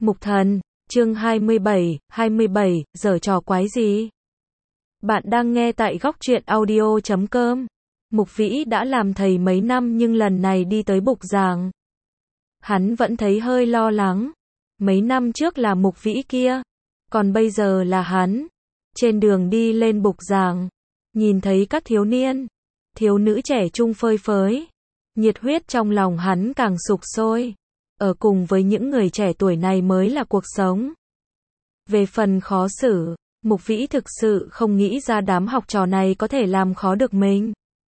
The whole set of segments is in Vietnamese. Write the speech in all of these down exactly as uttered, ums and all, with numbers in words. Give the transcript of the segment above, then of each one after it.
Mục Thần, chương hai mươi bảy, hai mươi bảy, giở trò quái gì? Bạn đang nghe tại góc truyện audio chấm com. Mục Vĩ đã làm thầy mấy năm nhưng lần này đi tới bục giảng. Hắn vẫn thấy hơi lo lắng. Mấy năm trước là Mục Vĩ kia, còn bây giờ là hắn. Trên đường đi lên bục giảng, nhìn thấy các thiếu niên, thiếu nữ trẻ trung phơi phới. Nhiệt huyết trong lòng hắn càng sục sôi. Ở cùng với những người trẻ tuổi này mới là cuộc sống. Về phần khó xử, Mục Vĩ thực sự không nghĩ ra đám học trò này có thể làm khó được mình.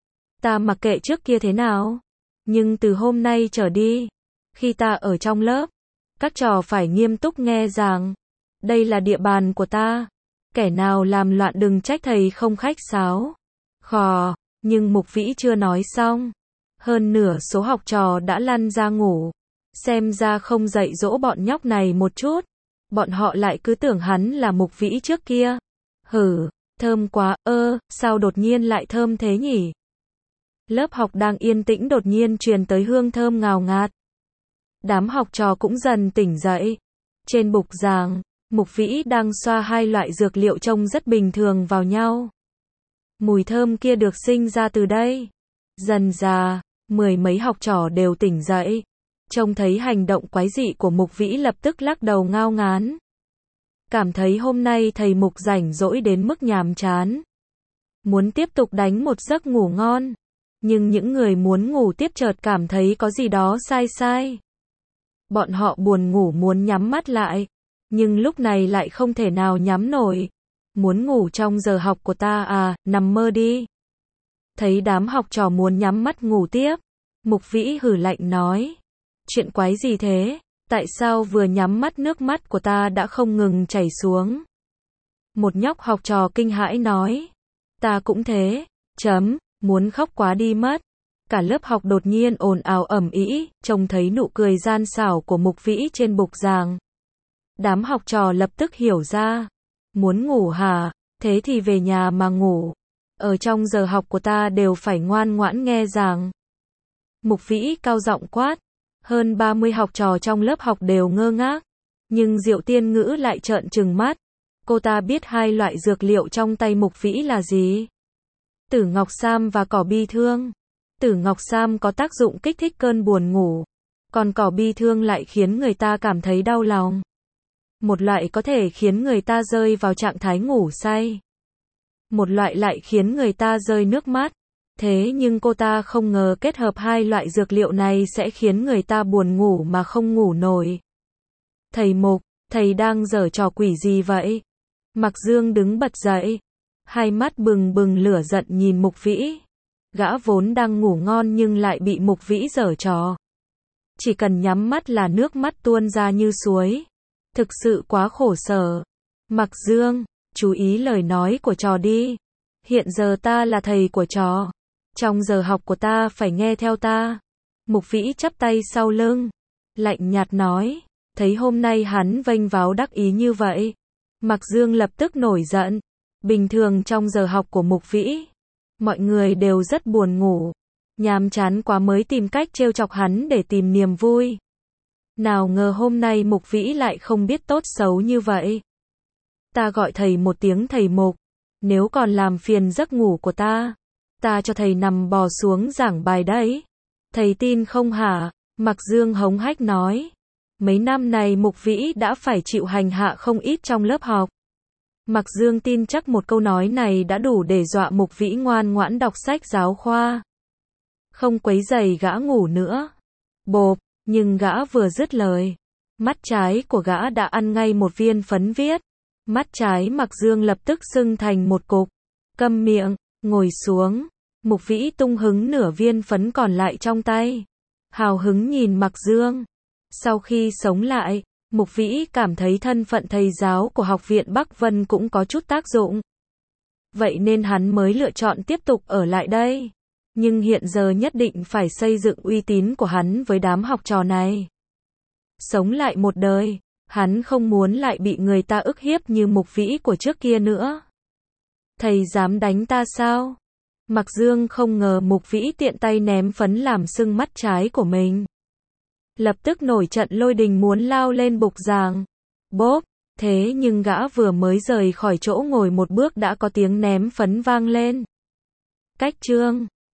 Ta mặc kệ trước kia thế nào, nhưng từ hôm nay trở đi, khi ta ở trong lớp, các trò phải nghiêm túc nghe giảng. Đây là địa bàn của ta. Kẻ nào làm loạn đừng trách thầy không khách sáo. Khò, nhưng Mục Vĩ chưa nói xong. Hơn nửa số học trò đã lăn ra ngủ. Xem ra không dạy dỗ bọn nhóc này một chút. Bọn họ lại cứ tưởng hắn là Mục Vĩ trước kia. Hử, thơm quá, ơ, sao đột nhiên lại thơm thế nhỉ? Lớp học đang yên tĩnh đột nhiên truyền tới hương thơm ngào ngạt. Đám học trò cũng dần tỉnh dậy. Trên bục giảng, Mục Vĩ đang xoa hai loại dược liệu trông rất bình thường vào nhau. Mùi thơm kia được sinh ra từ đây. Dần dà, mười mấy học trò đều tỉnh dậy. Trông thấy hành động quái dị của Mục Vĩ lập tức lắc đầu ngao ngán. Cảm thấy hôm nay thầy Mục rảnh rỗi đến mức nhàm chán. Muốn tiếp tục đánh một giấc ngủ ngon. Nhưng những người muốn ngủ tiếp chợt cảm thấy có gì đó sai sai. Bọn họ buồn ngủ muốn nhắm mắt lại. Nhưng lúc này lại không thể nào nhắm nổi. Muốn ngủ trong giờ học của ta à, nằm mơ đi. Thấy đám học trò muốn nhắm mắt ngủ tiếp. Mục Vĩ hử lạnh nói. Chuyện quái gì thế? Tại sao vừa nhắm mắt nước mắt của ta đã không ngừng chảy xuống? Một nhóc học trò kinh hãi nói. Ta cũng thế. Chấm, muốn khóc quá đi mất. Cả lớp học đột nhiên ồn ào ầm ĩ, trông thấy nụ cười gian xảo của Mục Vĩ trên bục giảng. Đám học trò lập tức hiểu ra. Muốn ngủ hả? Thế thì về nhà mà ngủ. Ở trong giờ học của ta đều phải ngoan ngoãn nghe giảng. Mục Vĩ cao giọng quát. Hơn ba mươi học trò trong lớp học đều ngơ ngác. Nhưng Diệu Tiên Ngữ lại trợn trừng mắt. Cô ta biết hai loại dược liệu trong tay Mục Vĩ là gì? Tử Ngọc Sam và cỏ bi thương. Tử Ngọc Sam có tác dụng kích thích cơn buồn ngủ. Còn cỏ bi thương lại khiến người ta cảm thấy đau lòng. Một loại có thể khiến người ta rơi vào trạng thái ngủ say. Một loại lại khiến người ta rơi nước mắt. Thế nhưng cô ta không ngờ kết hợp hai loại dược liệu này sẽ khiến người ta buồn ngủ mà không ngủ nổi. Thầy Mục, thầy đang giở trò quỷ gì vậy? Mạc Dương đứng bật dậy. Hai mắt bừng bừng lửa giận nhìn Mục Vĩ. Gã vốn đang ngủ ngon nhưng lại bị Mục Vĩ giở trò. Chỉ cần nhắm mắt là nước mắt tuôn ra như suối. Thực sự quá khổ sở. Mạc Dương, chú ý lời nói của trò đi. Hiện giờ ta là thầy của trò. Trong giờ học của ta phải nghe theo ta. Mục Vĩ chắp tay sau lưng. Lạnh nhạt nói. Thấy hôm nay hắn vênh váo đắc ý như vậy. Mạc Dương lập tức nổi giận. Bình thường trong giờ học của Mục Vĩ, mọi người đều rất buồn ngủ. Nhàm chán quá mới tìm cách trêu chọc hắn để tìm niềm vui. Nào ngờ hôm nay Mục Vĩ lại không biết tốt xấu như vậy. Ta gọi thầy một tiếng thầy Mục. Nếu còn làm phiền giấc ngủ của ta, ta cho thầy nằm bò xuống giảng bài đấy. Thầy tin không hả? Mạc Dương hống hách nói. Mấy năm này Mục Vĩ đã phải chịu hành hạ không ít trong lớp học. Mạc Dương tin chắc một câu nói này đã đủ để dọa Mục Vĩ ngoan ngoãn đọc sách giáo khoa. Không quấy rầy gã ngủ nữa. Bộp, nhưng gã vừa dứt lời. Mắt trái của gã đã ăn ngay một viên phấn viết. Mắt trái Mạc Dương lập tức sưng thành một cục. Câm miệng, ngồi xuống. Mục Vĩ tung hứng nửa viên phấn còn lại trong tay. Hào hứng nhìn Mạc Dương. Sau khi sống lại, Mục Vĩ cảm thấy thân phận thầy giáo của Học viện Bắc Vân cũng có chút tác dụng. Vậy nên hắn mới lựa chọn tiếp tục ở lại đây. Nhưng hiện giờ nhất định phải xây dựng uy tín của hắn với đám học trò này. Sống lại một đời, hắn không muốn lại bị người ta ức hiếp như Mục Vĩ của trước kia nữa. Thầy dám đánh ta sao? Mạc Dương không ngờ Mục Vĩ tiện tay ném phấn làm sưng mắt trái của mình. lập tức nổi trận lôi đình muốn lao lên bục giảng. Bốp, thế nhưng gã vừa mới rời khỏi chỗ ngồi một bước đã có tiếng ném phấn vang lên. Cách chương